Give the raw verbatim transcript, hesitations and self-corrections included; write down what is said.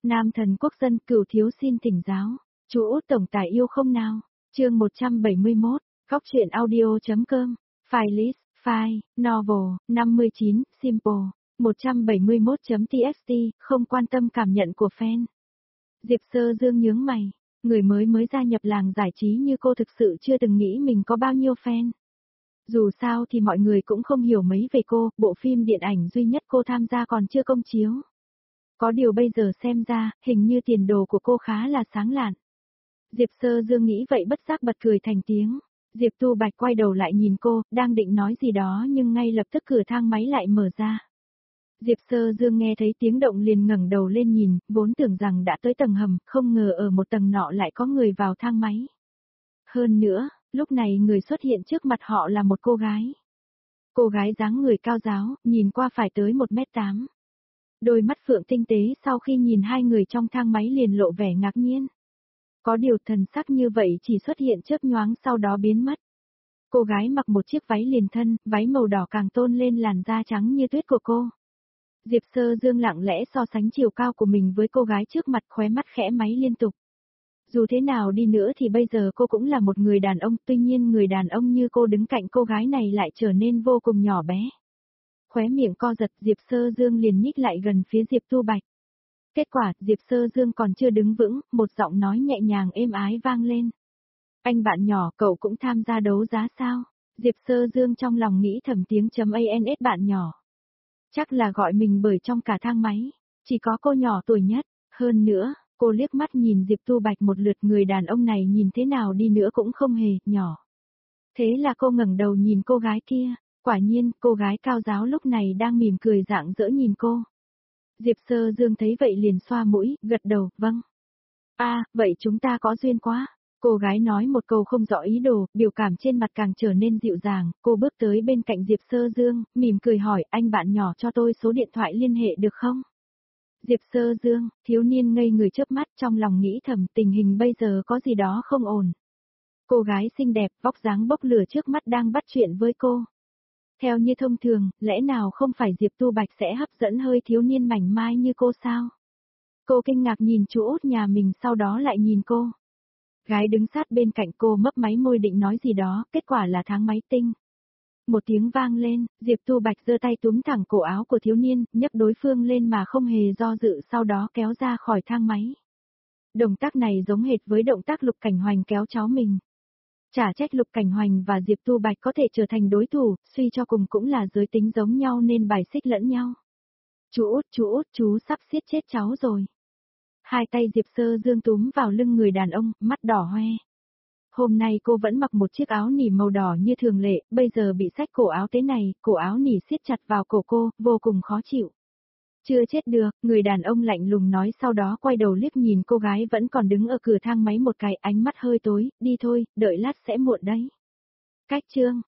Nam thần quốc dân cửu thiếu xin thỉnh giáo. Chú Út tổng tài yêu không nào? Chương một trăm bảy mươi mốt, Góc truyện audio.com, File list, File, Novel, năm mươi chín, Simple, một trăm bảy mươi mốt chấm txt, không quan tâm cảm nhận của fan. Diệp Sơ Dương nhướng mày, người mới mới gia nhập làng giải trí như cô thực sự chưa từng nghĩ mình có bao nhiêu fan. Dù sao thì mọi người cũng không hiểu mấy về cô, bộ phim điện ảnh duy nhất cô tham gia còn chưa công chiếu. Có điều bây giờ xem ra, hình như tiền đồ của cô khá là sáng lạn. Diệp Sơ Dương nghĩ vậy bất giác bật cười thành tiếng. Diệp Tu Bạch quay đầu lại nhìn cô, đang định nói gì đó nhưng ngay lập tức cửa thang máy lại mở ra. Diệp Sơ Dương nghe thấy tiếng động liền ngẩng đầu lên nhìn, vốn tưởng rằng đã tới tầng hầm, không ngờ ở một tầng nọ lại có người vào thang máy. Hơn nữa, lúc này người xuất hiện trước mặt họ là một cô gái. Cô gái dáng người cao ráo, nhìn qua phải tới một mét tám. Đôi mắt phượng tinh tế sau khi nhìn hai người trong thang máy liền lộ vẻ ngạc nhiên. Có điều thần sắc như vậy chỉ xuất hiện chớp nhoáng sau đó biến mất. Cô gái mặc một chiếc váy liền thân, váy màu đỏ càng tôn lên làn da trắng như tuyết của cô. Diệp Sơ Dương lặng lẽ so sánh chiều cao của mình với cô gái trước mặt, khóe mắt khẽ máy liên tục. Dù thế nào đi nữa thì bây giờ cô cũng là một người đàn ông, tuy nhiên người đàn ông như cô đứng cạnh cô gái này lại trở nên vô cùng nhỏ bé. Khóe miệng co giật, Diệp Sơ Dương liền nhích lại gần phía Diệp Tu Bạch. Kết quả, Diệp Sơ Dương còn chưa đứng vững, một giọng nói nhẹ nhàng êm ái vang lên. Anh bạn nhỏ, cậu cũng tham gia đấu giá sao? Diệp Sơ Dương trong lòng nghĩ thầm tiếng chấm ans bạn nhỏ. Chắc là gọi mình bởi trong cả thang máy, chỉ có cô nhỏ tuổi nhất. Hơn nữa, cô liếc mắt nhìn Diệp Tu Bạch một lượt, người đàn ông này nhìn thế nào đi nữa cũng không hề nhỏ. Thế là cô ngẩng đầu nhìn cô gái kia, quả nhiên cô gái cao ráo lúc này đang mỉm cười rạng rỡ nhìn cô. Diệp Sơ Dương thấy vậy liền xoa mũi, gật đầu, vâng. À, vậy chúng ta có duyên quá. Cô gái nói một câu không rõ ý đồ, biểu cảm trên mặt càng trở nên dịu dàng, cô bước tới bên cạnh Diệp Sơ Dương, mỉm cười hỏi, anh bạn nhỏ cho tôi số điện thoại liên hệ được không? Diệp Sơ Dương, thiếu niên ngây người chớp mắt, trong lòng nghĩ thầm tình hình bây giờ có gì đó không ổn. Cô gái xinh đẹp, vóc dáng bốc lửa trước mắt đang bắt chuyện với cô. Theo như thông thường, lẽ nào không phải Diệp Tu Bạch sẽ hấp dẫn hơi thiếu niên mảnh mai như cô sao? Cô kinh ngạc nhìn chú út nhà mình, sau đó lại nhìn cô. Gái đứng sát bên cạnh cô mấp máy môi định nói gì đó, kết quả là tháng máy tinh. Một tiếng vang lên, Diệp Tu Bạch giơ tay túm thẳng cổ áo của thiếu niên, nhấc đối phương lên mà không hề do dự, sau đó kéo ra khỏi thang máy. Động tác này giống hệt với động tác Lục Cảnh Hoành kéo cháu mình. Chả trách Lục Cảnh Hoành và Diệp Tu Bạch có thể trở thành đối thủ, suy cho cùng cũng là giới tính giống nhau nên bài xích lẫn nhau. Chú út, chú út, chú sắp siết chết cháu rồi. Hai tay Diệp Sơ Dương túm vào lưng người đàn ông, mắt đỏ hoe. Hôm nay cô vẫn mặc một chiếc áo nỉ màu đỏ như thường lệ, bây giờ bị xách cổ áo thế này, cổ áo nỉ siết chặt vào cổ cô, vô cùng khó chịu. Chưa chết được, người đàn ông lạnh lùng nói, sau đó quay đầu liếc nhìn cô gái vẫn còn đứng ở cửa thang máy một cái, ánh mắt hơi tối, đi thôi, đợi lát sẽ muộn đấy. Cách chương,